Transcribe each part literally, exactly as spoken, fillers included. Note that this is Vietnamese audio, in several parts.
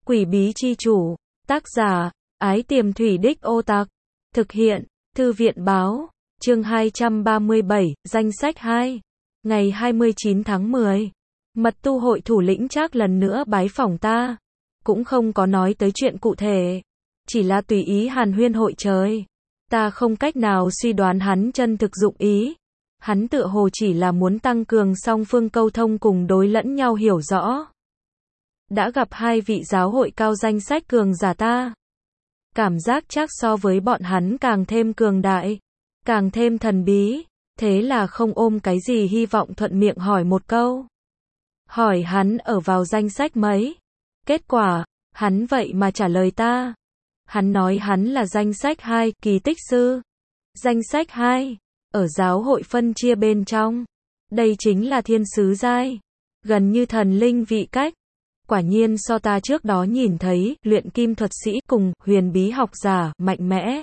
Quỷ bí chi chủ, tác giả, Ái Tiềm Thủy Đích Ô Tặc, thực hiện, Thư viện báo, chương hai trăm ba mươi bảy, danh sách hai, ngày hai mươi chín tháng mười. Mật tu hội thủ lĩnh Trác lần nữa bái phỏng ta, cũng không có nói tới chuyện cụ thể, chỉ là tùy ý hàn huyên hội trời. Ta không cách nào suy đoán hắn chân thực dụng ý. Hắn tựa hồ chỉ là muốn tăng cường song phương câu thông cùng đối lẫn nhau hiểu rõ. Đã gặp hai vị giáo hội cao danh sách cường giả ta. Cảm giác chắc so với bọn hắn càng thêm cường đại, càng thêm thần bí, thế là không ôm cái gì hy vọng thuận miệng hỏi một câu. Hỏi hắn ở vào danh sách mấy? Kết quả, hắn vậy mà trả lời ta. Hắn nói hắn là danh sách hai, kỳ tích sư. Danh sách hai, ở giáo hội phân chia bên trong. Đây chính là thiên sứ giai, gần như thần linh vị cách. Quả nhiên so ta trước đó nhìn thấy, luyện kim thuật sĩ cùng huyền bí học giả, mạnh mẽ.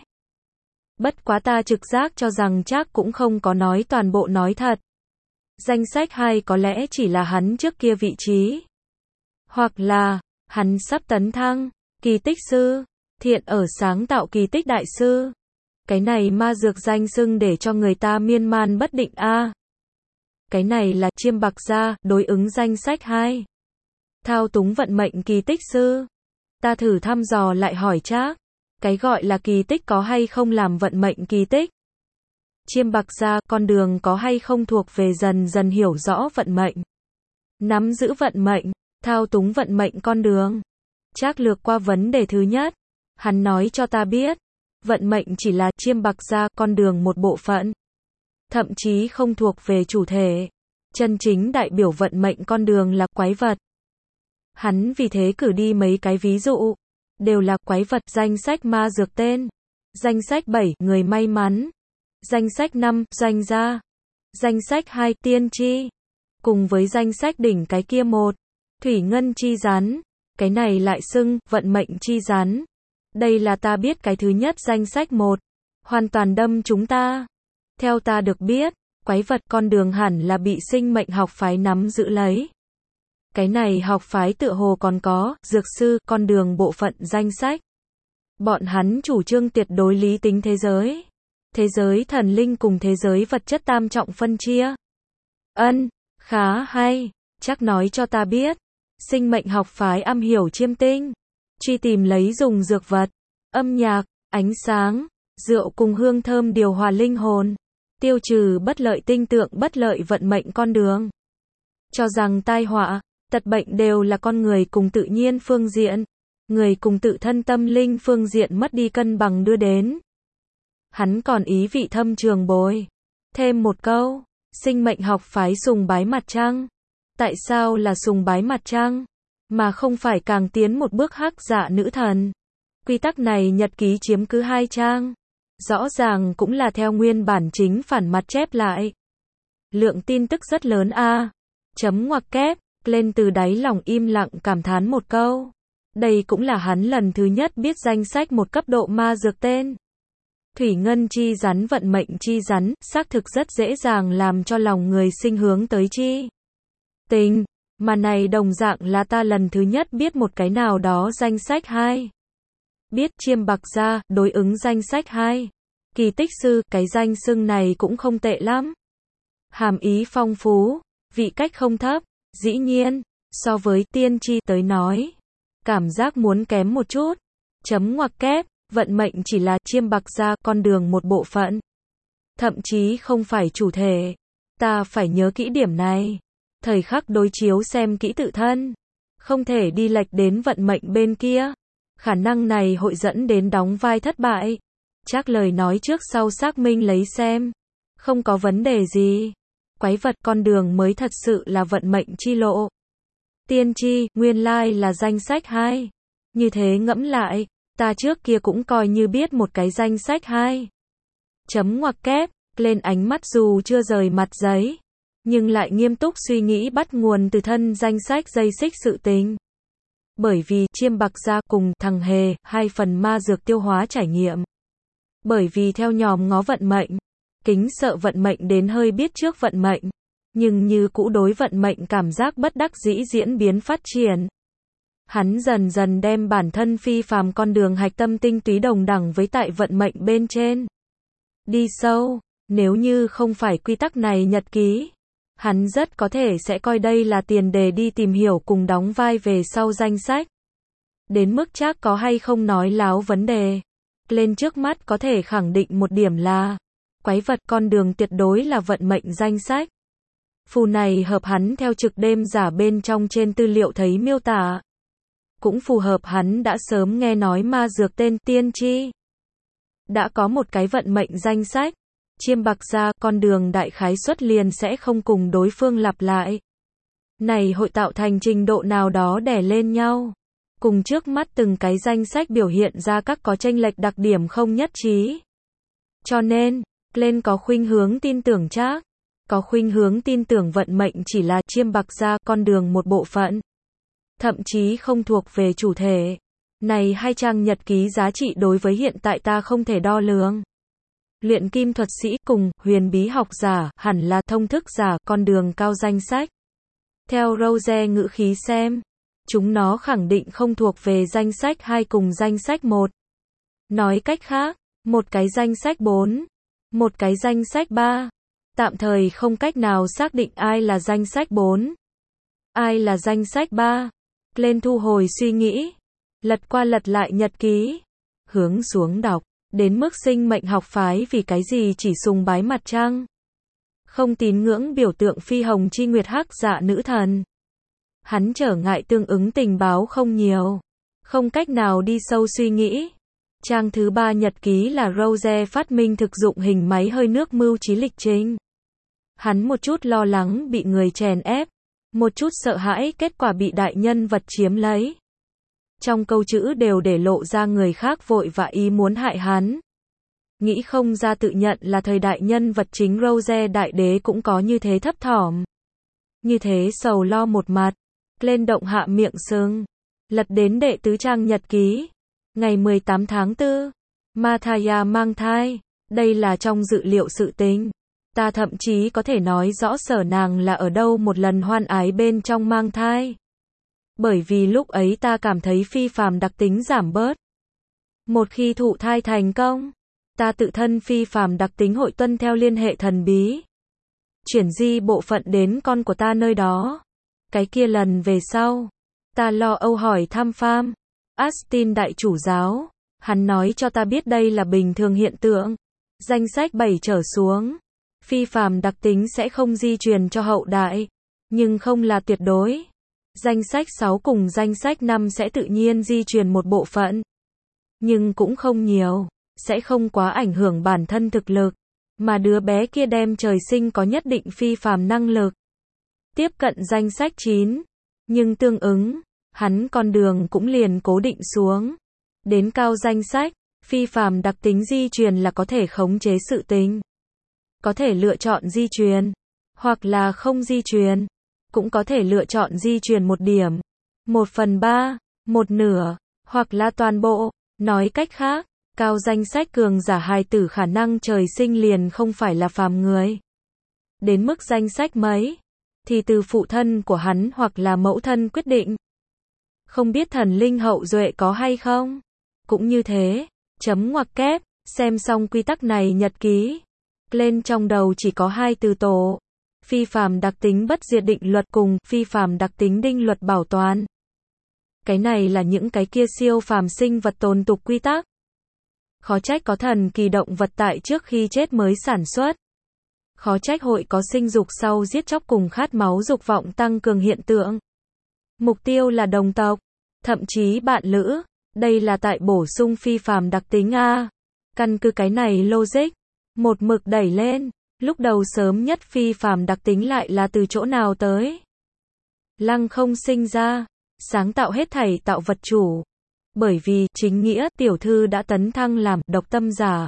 Bất quá ta trực giác cho rằng chắc cũng không có nói toàn bộ nói thật. Danh sách hai có lẽ chỉ là hắn trước kia vị trí. Hoặc là, hắn sắp tấn thăng, kỳ tích sư, thiện ở sáng tạo kỳ tích đại sư. Cái này ma dược danh xưng để cho người ta miên man bất định a. À. Cái này là chiêm bạc gia, đối ứng danh sách hai. Thao túng vận mệnh kỳ tích sư. Ta thử thăm dò lại hỏi Trác, cái gọi là kỳ tích có hay không làm vận mệnh kỳ tích? Chiêm bạc gia, con đường có hay không thuộc về dần dần hiểu rõ vận mệnh, nắm giữ vận mệnh, thao túng vận mệnh con đường? Trác lược qua vấn đề thứ nhất. Hắn nói cho ta biết, vận mệnh chỉ là chiêm bạc gia con đường một bộ phận, thậm chí không thuộc về chủ thể. Chân chính đại biểu vận mệnh con đường là quái vật. Hắn vì thế cử đi mấy cái ví dụ, đều là quái vật. Danh sách ma dược tên, danh sách bảy, người may mắn, danh sách năm, doanh gia, danh sách hai, tiên tri, cùng với danh sách đỉnh cái kia một, thủy ngân chi rắn, cái này lại xưng vận mệnh chi rắn. Đây là ta biết cái thứ nhất danh sách một, hoàn toàn đâm chúng ta. Theo ta được biết, quái vật con đường hẳn là bị sinh mệnh học phái nắm giữ lấy. Cái này học phái tựa hồ còn có dược sư con đường bộ phận danh sách. Bọn hắn chủ trương tuyệt đối lý tính thế giới, thế giới thần linh cùng thế giới vật chất tam trọng phân chia. Ân, khá hay. Chắc nói cho ta biết, sinh mệnh học phái am hiểu chiêm tinh, truy tìm lấy dùng dược vật, âm nhạc, ánh sáng, rượu cùng hương thơm điều hòa linh hồn, tiêu trừ bất lợi tinh tượng bất lợi vận mệnh con đường. Cho rằng tai họa, tật bệnh đều là con người cùng tự nhiên phương diện, người cùng tự thân tâm linh phương diện mất đi cân bằng đưa đến. Hắn còn ý vị thâm trường bồi thêm một câu, sinh mệnh học phái sùng bái mặt trăng. Tại sao là sùng bái mặt trăng, mà không phải càng tiến một bước hắc dạ nữ thần? Quy tắc này nhật ký chiếm cứ hai trang, rõ ràng cũng là theo nguyên bản chính phản mặt chép lại. Lượng tin tức rất lớn a. À. Chấm ngoặc kép, lên từ đáy lòng im lặng cảm thán một câu. Đây cũng là hắn lần thứ nhất biết danh sách một cấp độ ma dược tên. Thủy ngân chi rắn vận mệnh chi rắn, xác thực rất dễ dàng làm cho lòng người sinh hướng tới chi tình, mà này đồng dạng là ta lần thứ nhất biết một cái nào đó danh sách hai. Biết chiêm bạc gia, đối ứng danh sách hai. Kỳ tích sư, cái danh xưng này cũng không tệ lắm. Hàm ý phong phú, vị cách không thấp, dĩ nhiên, so với tiên tri tới nói, cảm giác muốn kém một chút. Chấm ngoặc kép, vận mệnh chỉ là chiêm bạc gia con đường một bộ phận, thậm chí không phải chủ thể. Ta phải nhớ kỹ điểm này. Thời khắc đối chiếu xem kỹ tự thân, không thể đi lệch đến vận mệnh bên kia. Khả năng này hội dẫn đến đóng vai thất bại. Chắc lời nói trước sau xác minh lấy xem, không có vấn đề gì. Quái vật con đường mới thật sự là vận mệnh chi lộ. Tiên tri, nguyên lai là danh sách hai. Như thế ngẫm lại, ta trước kia cũng coi như biết một cái danh sách hai. Chấm ngoặc kép, lên ánh mắt dù chưa rời mặt giấy, nhưng lại nghiêm túc suy nghĩ bắt nguồn từ thân danh sách dây xích sự tình. Bởi vì chiêm bạc gia cùng thằng hề, hai phần ma dược tiêu hóa trải nghiệm. Bởi vì theo nhòm ngó vận mệnh, kính sợ vận mệnh đến hơi biết trước vận mệnh, nhưng như cũ đối vận mệnh cảm giác bất đắc dĩ diễn biến phát triển. Hắn dần dần đem bản thân phi phàm con đường hạch tâm tinh túy đồng đẳng với tại vận mệnh bên trên. Đi sâu, nếu như không phải quy tắc này nhật ký, hắn rất có thể sẽ coi đây là tiền đề đi tìm hiểu cùng đóng vai về sau danh sách. Đến mức chắc có hay không nói láo vấn đề. Lên trước mắt có thể khẳng định một điểm là, quái vật con đường tuyệt đối là vận mệnh danh sách. Phù này hợp hắn theo trực đêm giả bên trong trên tư liệu thấy miêu tả. Cũng phù hợp hắn đã sớm nghe nói ma dược tên tiên tri. Đã có một cái vận mệnh danh sách. Chiêm bạc ra, con đường đại khái suất liền sẽ không cùng đối phương lặp lại. Này hội tạo thành trình độ nào đó đè lên nhau. Cùng trước mắt từng cái danh sách biểu hiện ra các có chênh lệch đặc điểm không nhất trí. Cho nên, lên có khuynh hướng tin tưởng chắc. Có khuynh hướng tin tưởng vận mệnh chỉ là chiêm bạc ra con đường một bộ phận. Thậm chí không thuộc về chủ thể. Này hai trang nhật ký giá trị đối với hiện tại ta không thể đo lường. Luyện kim thuật sĩ cùng huyền bí học giả hẳn là thông thức giả con đường cao danh sách. Theo Rose ngữ khí xem, chúng nó khẳng định không thuộc về danh sách hai cùng danh sách một. Nói cách khác, một cái danh sách bốn, một cái danh sách ba. Tạm thời không cách nào xác định ai là danh sách bốn, ai là danh sách ba. Lên thu hồi suy nghĩ, lật qua lật lại nhật ký, hướng xuống đọc, đến mức sinh mệnh học phái vì cái gì chỉ sùng bái mặt trăng. Không tín ngưỡng biểu tượng phi hồng chi nguyệt hắc dạ nữ thần. Hắn trở ngại tương ứng tình báo không nhiều, không cách nào đi sâu suy nghĩ. Trang thứ ba nhật ký là Rose phát minh thực dụng hình máy hơi nước mưu trí lịch trình. Hắn một chút lo lắng bị người chèn ép, một chút sợ hãi kết quả bị đại nhân vật chiếm lấy. Trong câu chữ đều để lộ ra người khác vội và ý muốn hại hắn. Nghĩ không ra tự nhận là thời đại nhân vật chính Rose đại đế cũng có như thế thấp thỏm. Như thế sầu lo một mặt. Lên động hạ miệng sưng. Lật đến đệ tứ trang nhật ký. Ngày mười tám tháng tư. Mathaya mang thai. Đây là trong dự liệu sự tình. Ta thậm chí có thể nói rõ sở nàng là ở đâu một lần hoan ái bên trong mang thai. Bởi vì lúc ấy ta cảm thấy phi phàm đặc tính giảm bớt. Một khi thụ thai thành công, ta tự thân phi phàm đặc tính hội tuân theo liên hệ thần bí. Chuyển di bộ phận đến con của ta nơi đó. Cái kia lần về sau, ta lo âu hỏi thăm pham. Austin đại chủ giáo, hắn nói cho ta biết đây là bình thường hiện tượng. Danh sách bảy trở xuống, phi phàm đặc tính sẽ không di truyền cho hậu đại, nhưng không là tuyệt đối. Danh sách sáu cùng danh sách năm sẽ tự nhiên di truyền một bộ phận, nhưng cũng không nhiều, sẽ không quá ảnh hưởng bản thân thực lực, mà đứa bé kia đem trời sinh có nhất định phi phàm năng lực. Tiếp cận danh sách chín, nhưng tương ứng, hắn con đường cũng liền cố định xuống. Đến cao danh sách, phi phàm đặc tính di truyền là có thể khống chế sự tình. Có thể lựa chọn di truyền, hoặc là không di truyền. Cũng có thể lựa chọn di truyền một điểm, một phần ba, một nửa, hoặc là toàn bộ. Nói cách khác, cao danh sách cường giả hài tử khả năng trời sinh liền không phải là phàm người. Đến mức danh sách mấy, thì từ phụ thân của hắn hoặc là mẫu thân quyết định. Không biết thần linh hậu duệ có hay không? Cũng như thế, chấm ngoặc kép, xem xong quy tắc này nhật ký. Lên trong đầu chỉ có hai từ tổ. Phi phàm đặc tính bất diệt định luật cùng phi phàm đặc tính đinh luật bảo toàn. Cái này là những cái kia siêu phàm sinh vật tồn tục quy tắc. Khó trách có thần kỳ động vật tại trước khi chết mới sản xuất. Khó trách hội có sinh dục sau giết chóc cùng khát máu dục vọng tăng cường hiện tượng. Mục tiêu là đồng tộc, thậm chí bạn lữ. Đây là tại bổ sung phi phàm đặc tính A. Căn cứ cái này logic, một mực đẩy lên. Lúc đầu sớm nhất phi phàm đặc tính lại là từ chỗ nào tới? Lăng không sinh ra, sáng tạo hết thảy tạo vật chủ. Bởi vì, chính nghĩa, tiểu thư đã tấn thăng làm độc tâm giả.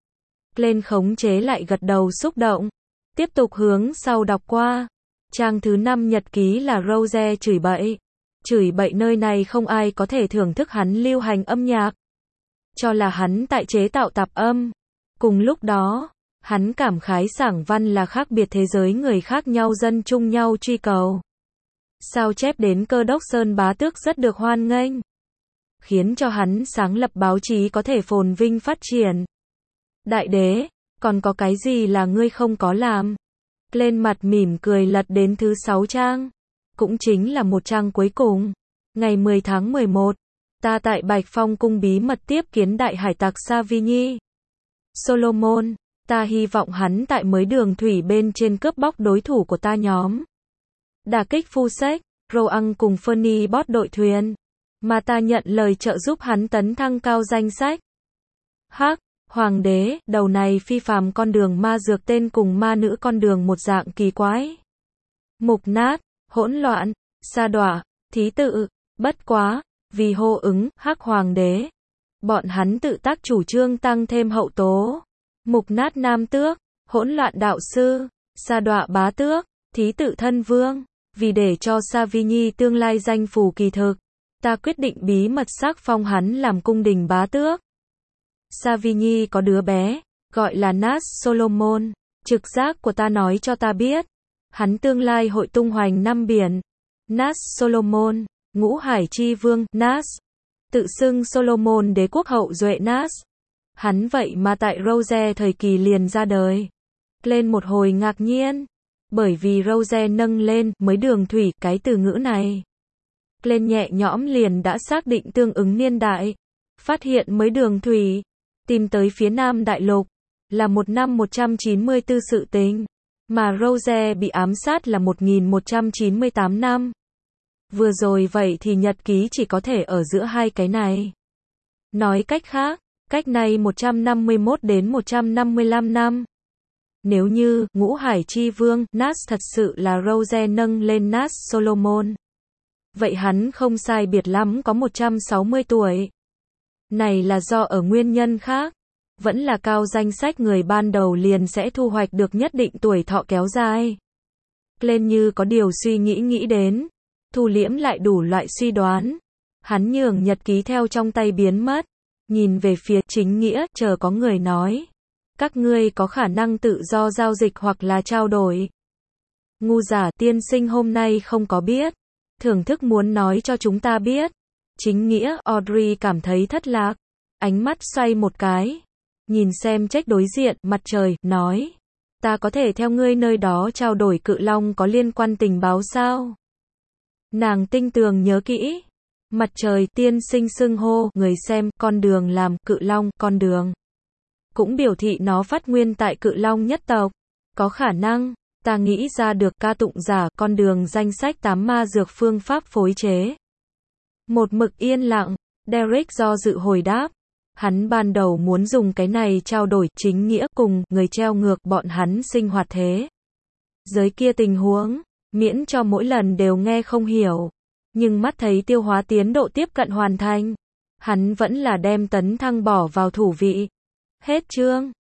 Lên khống chế lại gật đầu xúc động. Tiếp tục hướng sau đọc qua. Trang thứ năm nhật ký là Rose chửi bậy. Chửi bậy nơi này không ai có thể thưởng thức hắn lưu hành âm nhạc. Cho là hắn tại chế tạo tạp âm. Cùng lúc đó, hắn cảm khái sảng văn là khác biệt thế giới người khác nhau dân chung nhau truy cầu. sao chép đến Cơ Đốc Sơn Bá Tước rất được hoan nghênh, khiến cho hắn sáng lập báo chí có thể phồn vinh phát triển. Đại đế, còn có cái gì là ngươi không có làm? Lên mặt mỉm cười lật đến thứ sáu trang, cũng chính là một trang cuối cùng. Ngày mười tháng mười một, ta tại Bạch Phong cung bí mật tiếp kiến đại hải tặc Savigny. Solomon, ta hy vọng hắn tại mới đường thủy bên trên cướp bóc đối thủ của ta nhóm. Đả kích Phu Sách, Roang cùng Fernie Bot đội thuyền. Mà ta nhận lời trợ giúp hắn tấn thăng cao danh sách. Hắc, Hoàng đế, đầu này phi phàm con đường ma dược tên cùng ma nữ con đường một dạng kỳ quái. Mục nát, hỗn loạn, sa đọa, thí tự, bất quá, vì hô ứng, Hắc Hoàng đế. Bọn hắn tự tác chủ trương tăng thêm hậu tố. Mục nát nam tước, hỗn loạn đạo sư, sa đọa bá tước, thí tự thân vương. Vì để cho Savigny tương lai danh phù kỳ thực, ta quyết định bí mật xác phong hắn làm cung đình bá tước. Savigny có đứa bé, gọi là Nas Solomon. Trực giác của ta nói cho ta biết, hắn tương lai hội tung hoành năm biển. Nas Solomon, ngũ hải chi vương, Nas. Tự xưng Solomon đế quốc hậu duệ Nas. Hắn vậy mà tại Rose thời kỳ liền ra đời. Lên một hồi ngạc nhiên, bởi vì Rose nâng lên mới đường thủy cái từ ngữ này. Lên nhẹ nhõm liền đã xác định tương ứng niên đại. Phát hiện mới đường thủy, tìm tới phía Nam Đại Lục, là một năm một trăm chín mươi tư sự tình, mà Rose bị ám sát là một nghìn một trăm chín mươi tám năm. Vừa rồi vậy thì nhật ký chỉ có thể ở giữa hai cái này. Nói cách khác, cách này một trăm năm mươi mốt đến một trăm năm mươi lăm năm. Nếu như, ngũ hải chi vương, Nas thật sự là Rose nâng lên Nas Solomon. Vậy hắn không sai biệt lắm có một trăm sáu mươi tuổi. Này là do ở nguyên nhân khác. Vẫn là cao danh sách người ban đầu liền sẽ thu hoạch được nhất định tuổi thọ kéo dài. Lên như có điều suy nghĩ nghĩ đến. Thu liễm lại đủ loại suy đoán. Hắn nhường nhật ký theo trong tay biến mất. Nhìn về phía chính nghĩa, chờ có người nói. Các ngươi có khả năng tự do giao dịch hoặc là trao đổi. Ngu giả tiên sinh hôm nay không có biết. Thưởng thức muốn nói cho chúng ta biết. Chính nghĩa, Audrey cảm thấy thất lạc. Ánh mắt xoay một cái. Nhìn xem trách đối diện, mặt trời, nói. Ta có thể theo ngươi nơi đó trao đổi cự long có liên quan tình báo sao? Nàng tinh tường nhớ kỹ. Mặt trời, tiên sinh xưng hô, người xem, con đường làm, cự long, con đường. Cũng biểu thị nó phát nguyên tại cự long nhất tộc. Có khả năng, ta nghĩ ra được ca tụng giả, con đường danh sách tám ma dược phương pháp phối chế. Một mực yên lặng, Derek do dự hồi đáp. Hắn ban đầu muốn dùng cái này trao đổi chính nghĩa cùng người treo ngược bọn hắn sinh hoạt thế giới kia tình huống, miễn cho mỗi lần đều nghe không hiểu. Nhưng mắt thấy tiêu hóa tiến độ tiếp cận hoàn thành, hắn vẫn là đem tấn thăng bỏ vào thủ vị. Hết chương.